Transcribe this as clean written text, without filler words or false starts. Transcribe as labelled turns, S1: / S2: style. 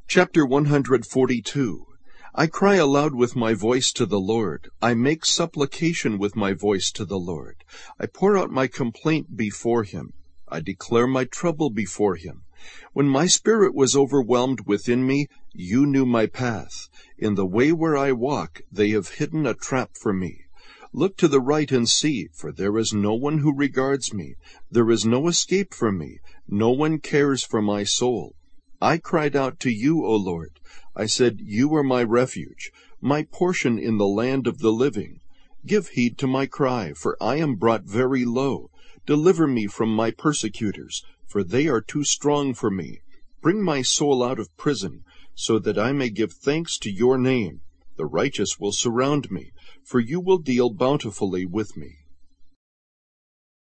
S1: Chapter 142. I cry aloud with my voice to the Lord. I make supplication with my voice to the Lord. I pour out my complaint before him. I declare my trouble before him. When my spirit was overwhelmed within me, you knew my path. In the way where I walk, they have hidden a trap for me. Look to the right and see, for there is no one who regards me. There is no escape from me. No one cares for my soul. I cried out to you, O Lord. I said, you are my refuge, my portion in the land of the living. Give heed to my cry, for I am brought very low. Deliver me from my persecutors, for they are too strong for me. Bring my soul out of prison, so that I may give thanks to your name. The righteous will surround me, for you will deal bountifully with me.